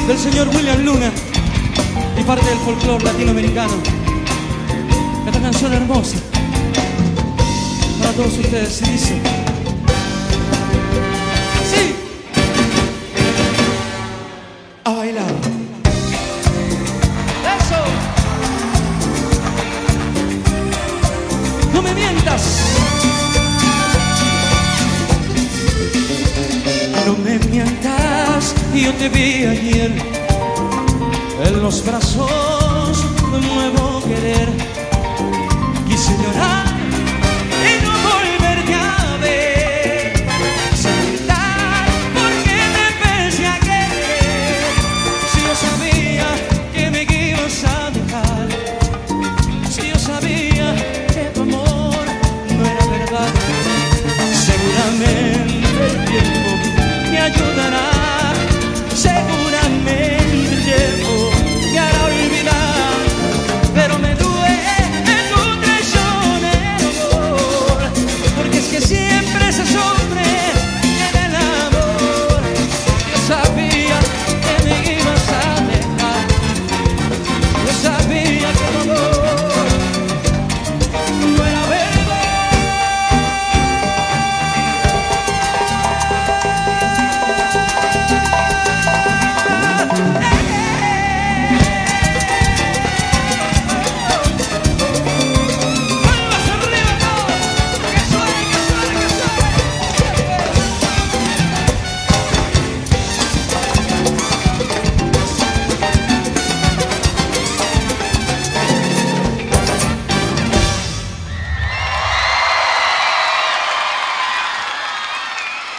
del señor William Luna y parte del folclore latinoamericano. Esta canción hermosa para todos ustedes se dice así: a bailar. Eso. No me mientas. No me mientas, yo te vi ayer en los brazos de un nuevo querer. Quise llorar